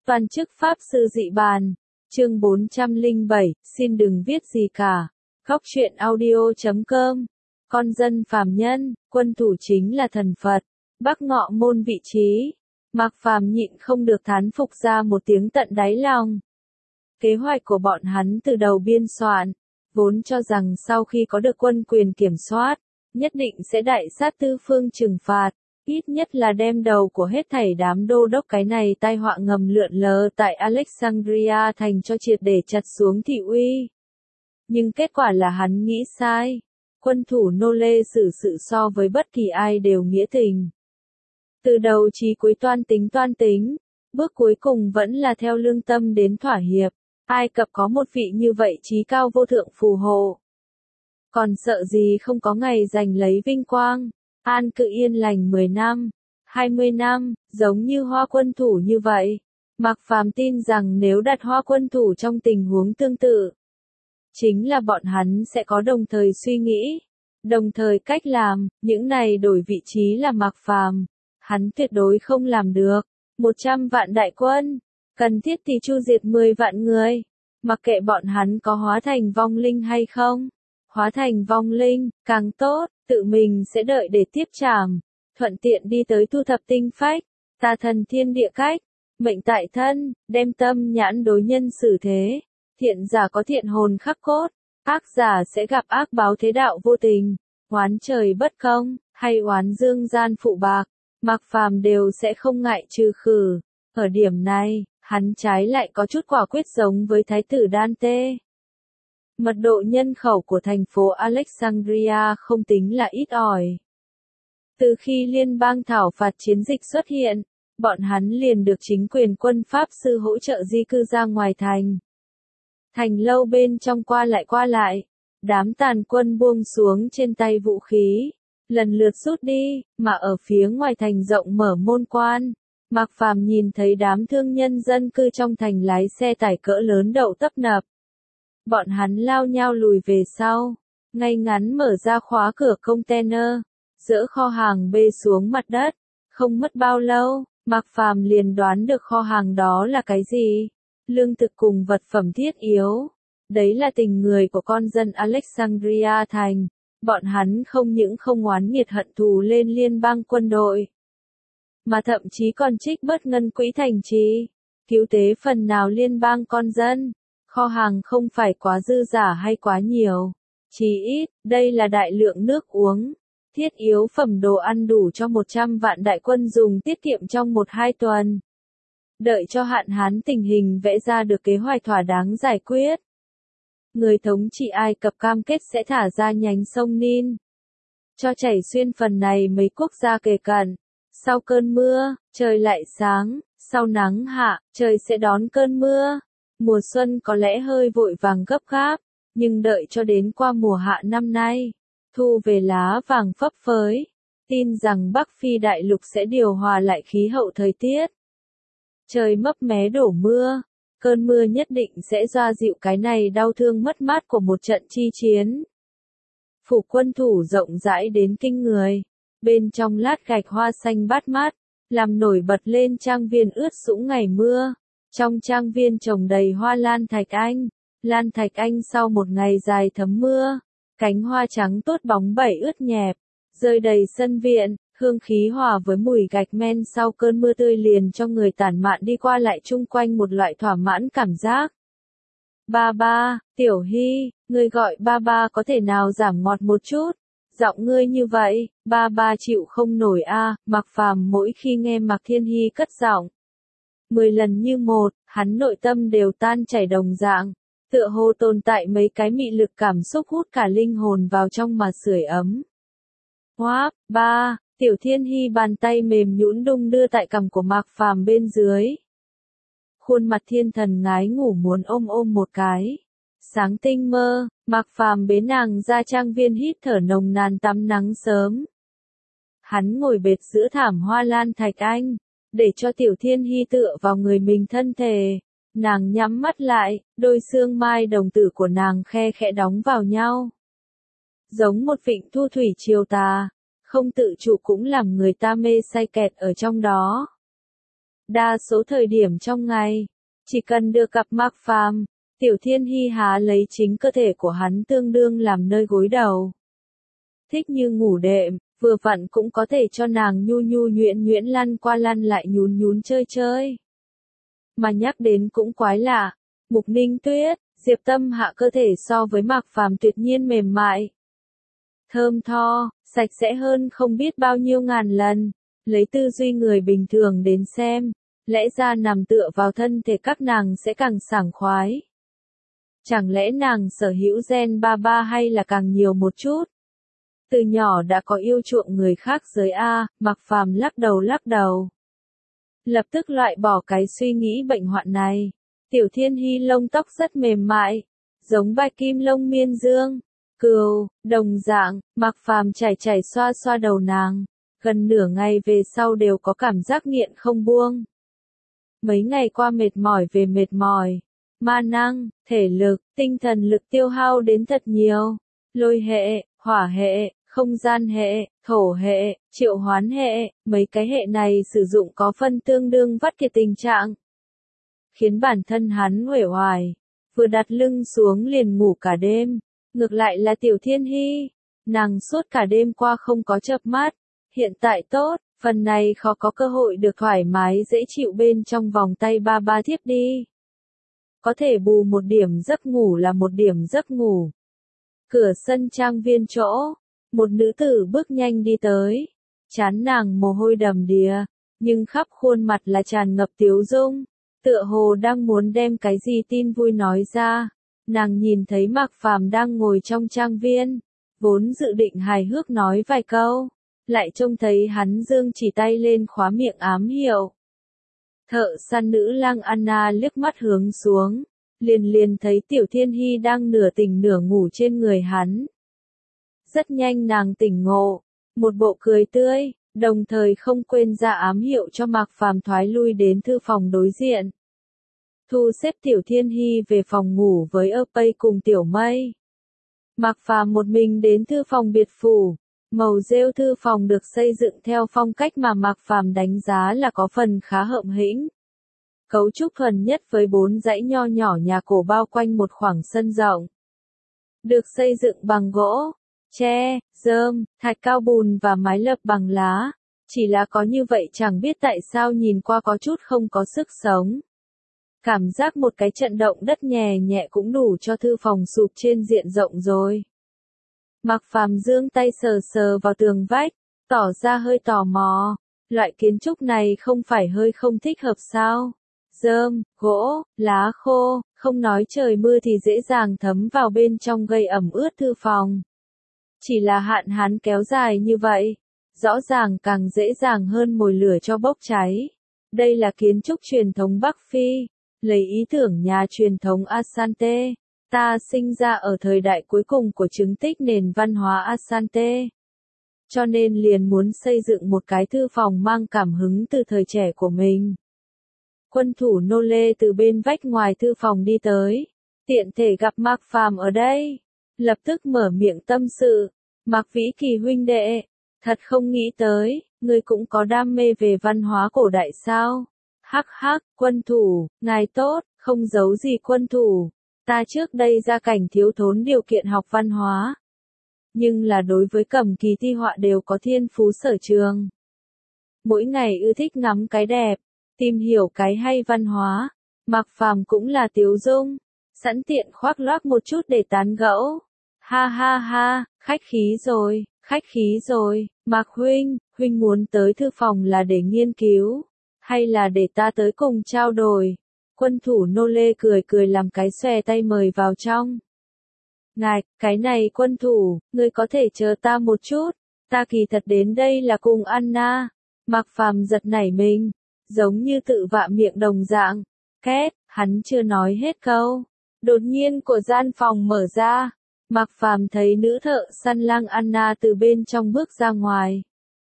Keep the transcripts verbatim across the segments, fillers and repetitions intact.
Toàn chức Pháp Sư Dị Bàn, chương bốn trăm lẻ bảy, xin đừng viết gì cả. Góc truyện audio chấm com. Con dân phàm nhân, quân thủ chính là thần Phật. Bắc Ngọ Môn vị trí. Mạc Phàm nhịn không được thán phục ra một tiếng tận đáy lòng. Kế hoạch của bọn hắn từ đầu biên soạn, vốn cho rằng sau khi có được quân quyền kiểm soát, nhất định sẽ đại sát tư phương trừng phạt, ít nhất là đem đầu của hết thảy đám đô đốc cái này tai họa ngầm lượn lờ tại Alexandria thành cho triệt để chặt xuống thị uy. Nhưng kết quả là hắn nghĩ sai. Quân thủ nô lê xử sự so với bất kỳ ai đều nghĩa tình. Từ đầu chí cuối toan tính toan tính, bước cuối cùng vẫn là theo lương tâm đến thỏa hiệp. Ai Cập có một vị như vậy chí cao vô thượng phù hộ. Còn sợ gì không có ngày giành lấy vinh quang, an cư yên lành mười năm, hai mươi năm, giống như Hoa quân thủ như vậy. Mạc Phàm tin rằng nếu đặt Hoa quân thủ trong tình huống tương tự, chính là bọn hắn sẽ có đồng thời suy nghĩ, đồng thời cách làm, những này đổi vị trí là Mạc Phàm, hắn tuyệt đối không làm được. Một trăm vạn đại quân, cần thiết thì chu diệt mười vạn người, mặc kệ bọn hắn có hóa thành vong linh hay không. Hóa thành vong linh, càng tốt, tự mình sẽ đợi để tiếp trảm, thuận tiện đi tới thu thập tinh phách, tà thần thiên địa cách, mệnh tại thân, đem tâm nhãn đối nhân xử thế. Thiện giả có thiện hồn khắc cốt, ác giả sẽ gặp ác báo thế đạo vô tình, oán trời bất công, hay oán dương gian phụ bạc, Mạc Phàm đều sẽ không ngại trừ khử. Ở điểm này, hắn trái lại có chút quả quyết giống với Thái tử Dante. Mật độ nhân khẩu của thành phố Alexandria không tính là ít ỏi. Từ khi liên bang thảo phạt chiến dịch xuất hiện, bọn hắn liền được chính quyền quân Pháp sư hỗ trợ di cư ra ngoài thành. Thành lâu bên trong qua lại qua lại, đám tàn quân buông xuống trên tay vũ khí, lần lượt rút đi, mà ở phía ngoài thành rộng mở môn quan. Mạc Phàm nhìn thấy đám thương nhân dân cư trong thành lái xe tải cỡ lớn đậu tấp nập. Bọn hắn lao nhau lùi về sau, ngay ngắn mở ra khóa cửa container, dỡ kho hàng bê xuống mặt đất. Không mất bao lâu, Mạc Phàm liền đoán được kho hàng đó là cái gì. Lương thực cùng vật phẩm thiết yếu. Đấy là tình người của con dân Alexandria thành. Bọn hắn không những không oán nghiệt hận thù lên liên bang quân đội, mà thậm chí còn trích bớt ngân quỹ thành trì, cứu tế phần nào liên bang con dân. Kho hàng không phải quá dư giả hay quá nhiều, chỉ ít, đây là đại lượng nước uống, thiết yếu phẩm đồ ăn đủ cho một trăm vạn đại quân dùng tiết kiệm trong một hai tuần. Đợi cho hạn hán tình hình vẽ ra được kế hoạch thỏa đáng giải quyết. Người thống trị Ai Cập cam kết sẽ thả ra nhánh sông Nin, cho chảy xuyên phần này mấy quốc gia kề cận. Sau cơn mưa, trời lại sáng, sau nắng hạ, trời sẽ đón cơn mưa. Mùa xuân có lẽ hơi vội vàng gấp gáp, nhưng đợi cho đến qua mùa hạ năm nay, thu về lá vàng phấp phới, tin rằng Bắc Phi đại lục sẽ điều hòa lại khí hậu thời tiết. Trời mấp mé đổ mưa, cơn mưa nhất định sẽ xoa dịu cái này đau thương mất mát của một trận chi chiến. Phủ quân thủ rộng rãi đến kinh người, bên trong lát gạch hoa xanh bát mát, làm nổi bật lên trang viên ướt sũng ngày mưa. Trong trang viên trồng đầy hoa lan thạch anh, lan thạch anh sau một ngày dài thấm mưa, cánh hoa trắng tốt bóng bẩy ướt nhẹp, rơi đầy sân viện, hương khí hòa với mùi gạch men sau cơn mưa tươi liền cho người tản mạn đi qua lại chung quanh một loại thỏa mãn cảm giác. Ba ba, Tiểu Hy, ngươi gọi ba ba có thể nào giảm ngọt một chút? Giọng ngươi như vậy, ba ba chịu không nổi a. À. Mạc Phàm mỗi khi nghe Mạc Thiên Hy cất giọng, mười lần như một, hắn nội tâm đều tan chảy đồng dạng, tựa hồ tồn tại mấy cái mị lực cảm xúc hút cả linh hồn vào trong mà sưởi ấm. Hoáp, ba, Tiểu Thiên Hy bàn tay mềm nhũn đung đưa tại cằm của Mạc Phàm bên dưới. Khuôn mặt thiên thần ngái ngủ muốn ôm ôm một cái. Sáng tinh mơ, Mạc Phàm bế nàng ra trang viên hít thở nồng nàn tắm nắng sớm. Hắn ngồi bệt giữa thảm hoa lan thạch anh, để cho Tiểu Thiên Hy tựa vào người mình thân thể. Nàng nhắm mắt lại, đôi xương mai đồng tử của nàng khe khẽ đóng vào nhau. Giống một vịnh thu thủy chiều tà, không tự chủ cũng làm người ta mê say kẹt ở trong đó. Đa số thời điểm trong ngày, chỉ cần được gặp Mạc Phàm, Tiểu Thiên Hi há lấy chính cơ thể của hắn tương đương làm nơi gối đầu. Thích như ngủ đệm, vừa vặn cũng có thể cho nàng nhu nhu nhuyễn nhuyễn lăn qua lăn lại nhún nhún chơi chơi. Mà nhắc đến cũng quái lạ, Mục Ninh Tuyết, Diệp Tâm Hạ cơ thể so với Mạc Phàm tuyệt nhiên mềm mại, thơm tho, sạch sẽ hơn không biết bao nhiêu ngàn lần. Lấy tư duy người bình thường đến xem, lẽ ra nằm tựa vào thân thể các nàng sẽ càng sảng khoái. Chẳng lẽ nàng sở hữu gen ba ba hay là càng nhiều một chút? Từ nhỏ đã có yêu chuộng người khác giới A, Mạc Phàm lắc đầu lắc đầu. Lập tức loại bỏ cái suy nghĩ bệnh hoạn này. Tiểu Thiên Hi lông tóc rất mềm mại, giống bạch kim lông miên dương, cừu, đồng dạng, Mạc Phàm chảy chảy xoa xoa đầu nàng. Gần nửa ngày về sau đều có cảm giác nghiện không buông. Mấy ngày qua mệt mỏi về mệt mỏi, ma năng, thể lực, tinh thần lực tiêu hao đến thật nhiều. Lôi hệ, hỏa hệ, không gian hệ, thổ hệ, triệu hoán hệ, mấy cái hệ này sử dụng có phân tương đương vắt kiệt tình trạng. Khiến bản thân hắn uể oải, vừa đặt lưng xuống liền ngủ cả đêm. Ngược lại là Tiểu Thiên Hi, nàng suốt cả đêm qua không có chợp mắt. Hiện tại tốt, phần này khó có cơ hội được thoải mái dễ chịu bên trong vòng tay ba ba thiếp đi. Có thể bù một điểm giấc ngủ là một điểm giấc ngủ. Cửa sân trang viên chỗ, một nữ tử bước nhanh đi tới. Chán nàng mồ hôi đầm đìa, nhưng khắp khuôn mặt là tràn ngập tiếu dung. Tựa hồ đang muốn đem cái gì tin vui nói ra. Nàng nhìn thấy Mạc Phàm đang ngồi trong trang viên, vốn dự định hài hước nói vài câu. Lại trông thấy hắn dương chỉ tay lên khóa miệng ám hiệu. Thợ săn nữ lang Anna liếc mắt hướng xuống, liền liền thấy Tiểu Thiên Hi đang nửa tỉnh nửa ngủ trên người hắn. Rất nhanh nàng tỉnh ngộ, một bộ cười tươi, đồng thời không quên ra ám hiệu cho Mạc Phàm thoái lui đến thư phòng đối diện. Thu xếp Tiểu Thiên Hi về phòng ngủ với ơ pây cùng Tiểu Mây. Mạc Phàm một mình đến thư phòng biệt phủ. Màu rêu thư phòng được xây dựng theo phong cách mà Mạc Phàm đánh giá là có phần khá hợm hĩnh. Cấu trúc thuần nhất với bốn dãy nho nhỏ nhà cổ bao quanh một khoảng sân rộng. Được xây dựng bằng gỗ, tre, rơm, thạch cao bùn và mái lợp bằng lá. Chỉ là có như vậy chẳng biết tại sao nhìn qua có chút không có sức sống. Cảm giác một cái trận động đất nhẹ nhẹ cũng đủ cho thư phòng sụp trên diện rộng rồi. Mạc Phàm giương tay sờ sờ vào tường vách, tỏ ra hơi tò mò. Loại kiến trúc này không phải hơi không thích hợp sao? Rơm, gỗ, lá khô, không nói trời mưa thì dễ dàng thấm vào bên trong gây ẩm ướt thư phòng. Chỉ là hạn hán kéo dài như vậy, rõ ràng càng dễ dàng hơn mồi lửa cho bốc cháy. Đây là kiến trúc truyền thống Bắc Phi, lấy ý tưởng nhà truyền thống Asante. Ta sinh ra ở thời đại cuối cùng của chứng tích nền văn hóa Asante. Cho nên liền muốn xây dựng một cái thư phòng mang cảm hứng từ thời trẻ của mình. Quân thủ nô lê từ bên vách ngoài thư phòng đi tới. Tiện thể gặp Mạc Phàm ở đây. Lập tức mở miệng tâm sự. Mạc Vĩ Kỳ huynh đệ. Thật không nghĩ tới, ngươi cũng có đam mê về văn hóa cổ đại sao? Hắc hắc, quân thủ, ngài tốt, không giấu gì quân thủ. Ta trước đây gia cảnh thiếu thốn điều kiện học văn hóa. Nhưng là đối với cầm kỳ thi họa đều có thiên phú sở trường. Mỗi ngày ưa thích ngắm cái đẹp, tìm hiểu cái hay văn hóa. Mạc Phàm cũng là tiếu dung, sẵn tiện khoác lác một chút để tán gẫu. Ha ha ha, khách khí rồi, khách khí rồi, Mạc huynh, huynh muốn tới thư phòng là để nghiên cứu, hay là để ta tới cùng trao đổi? Quân thủ nô lê cười cười làm cái xòe tay mời vào trong. Ngài, cái này quân thủ, ngươi có thể chờ ta một chút, ta kỳ thật đến đây là cùng Anna. Mạc Phàm giật nảy mình, giống như tự vạ miệng đồng dạng. Két, hắn chưa nói hết câu. Đột nhiên của gian phòng mở ra. Mạc Phàm thấy nữ thợ săn lang Anna từ bên trong bước ra ngoài.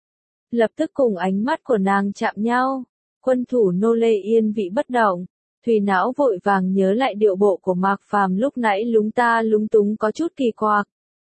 Lập tức cùng ánh mắt của nàng chạm nhau. Quân thủ nô lê yên vị bất động. Thùy não vội vàng nhớ lại điệu bộ của Mạc Phàm lúc nãy lúng ta lúng túng có chút kỳ quặc.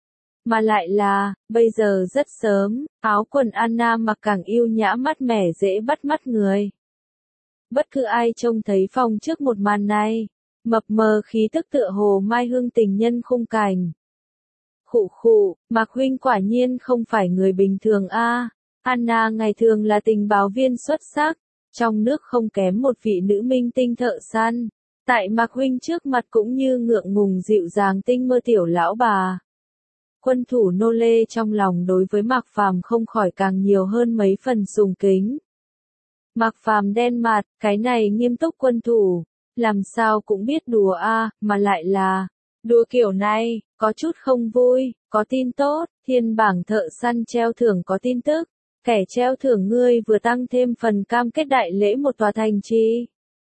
Mà lại là, bây giờ rất sớm, áo quần Anna mặc càng yêu nhã mát mẻ dễ bắt mắt người. Bất cứ ai trông thấy phòng trước một màn này, mập mờ khí tức tựa hồ Mai Hương tình nhân khung cảnh. Khụ khụ, Mạc huynh quả nhiên không phải người bình thường a. Anna ngày thường là tình báo viên xuất sắc, trong nước không kém một vị nữ minh tinh thợ săn. Tại Mạc huynh trước mặt cũng như ngượng ngùng dịu dàng tinh mơ tiểu lão bà. Quân thủ nô lê trong lòng đối với Mạc Phàm không khỏi càng nhiều hơn mấy phần sùng kính. Mạc Phàm đen mặt, cái này nghiêm túc quân thủ, làm sao cũng biết đùa a, mà lại là đùa kiểu này, có chút không vui, có tin tốt, thiên bảng thợ săn treo thưởng có tin tức, kẻ treo thưởng ngươi vừa tăng thêm phần cam kết đại lễ một tòa thành trì.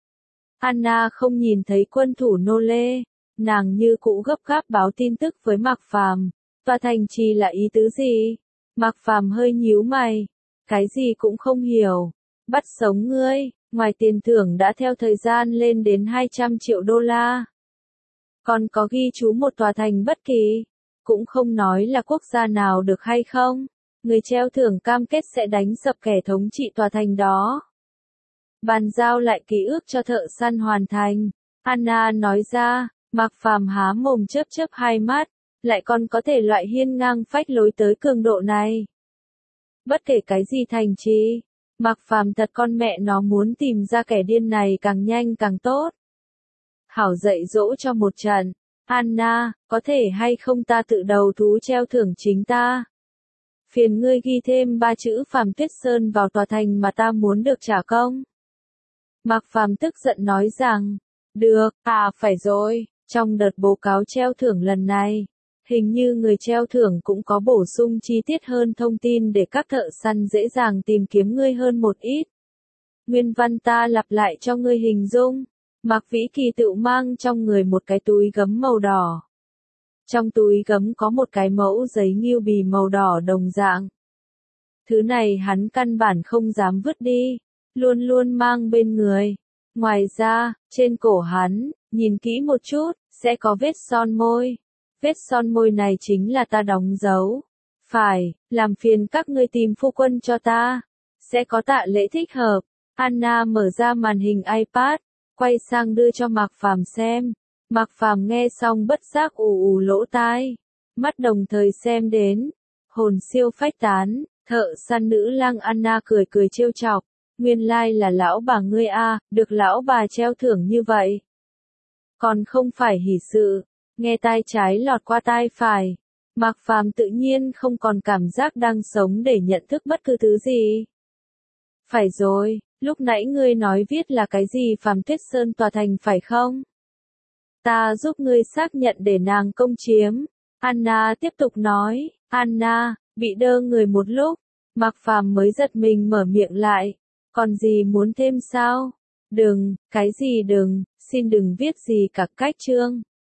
Anna không nhìn thấy quân thủ nô lê, nàng như cũ gấp gáp báo tin tức với Mạc Phàm, tòa thành trì là ý tứ gì? Mạc Phàm hơi nhíu mày, cái gì cũng không hiểu, bắt sống ngươi, ngoài tiền thưởng đã theo thời gian lên đến hai trăm triệu đô la. Còn có ghi chú một tòa thành bất kỳ, cũng không nói là quốc gia nào được hay không, người treo thưởng cam kết sẽ đánh sập kẻ thống trị tòa thành đó. Bàn giao lại ký ức cho thợ săn hoàn thành, Anna nói ra, Mạc Phàm há mồm chớp chớp hai mắt, lại còn có thể loại hiên ngang phách lối tới cường độ này. Bất kể cái gì thành trì, Mạc Phàm thật con mẹ nó muốn tìm ra kẻ điên này càng nhanh càng tốt. Hảo dạy dỗ cho một trận, Anna, có thể hay không ta tự đầu thú treo thưởng chính ta. Phiền ngươi ghi thêm ba chữ Phàm Tuyết Sơn vào tòa thành mà ta muốn được trả công. Mạc Phàm tức giận nói rằng, được, à phải rồi, trong đợt báo cáo treo thưởng lần này, hình như người treo thưởng cũng có bổ sung chi tiết hơn thông tin để các thợ săn dễ dàng tìm kiếm ngươi hơn một ít. Nguyên văn ta lặp lại cho ngươi hình dung. Mạc Vĩ Kỳ tự mang trong người một cái túi gấm màu đỏ. Trong túi gấm có một cái mẫu giấy nghiêu bì màu đỏ đồng dạng. Thứ này hắn căn bản không dám vứt đi, luôn luôn mang bên người. Ngoài ra, trên cổ hắn, nhìn kỹ một chút, sẽ có vết son môi. Vết son môi này chính là ta đóng dấu. Phải, làm phiền các ngươi tìm phu quân cho ta. Sẽ có tạ lễ thích hợp. Anna mở ra màn hình iPad, quay sang đưa cho Mạc Phàm xem. Mạc Phàm nghe xong bất giác ù ù lỗ tai. Mắt đồng thời xem đến. Hồn siêu phách tán, thợ săn nữ lang Anna cười cười trêu chọc. Nguyên lai là lão bà ngươi a, được lão bà treo thưởng như vậy. Còn không phải hỉ sự. Nghe tai trái lọt qua tai phải. Mạc Phàm tự nhiên không còn cảm giác đang sống để nhận thức bất cứ thứ gì. Phải rồi, lúc nãy ngươi nói viết là cái gì Phàm Tuyết Sơn tòa thành phải không? Ta giúp ngươi xác nhận để nàng công chiếm. Anna tiếp tục nói, Anna, bị đơ người một lúc, Mạc Phàm mới giật mình mở miệng lại. Còn gì muốn thêm sao? Đừng, cái gì đừng, xin đừng viết gì cả cách chương.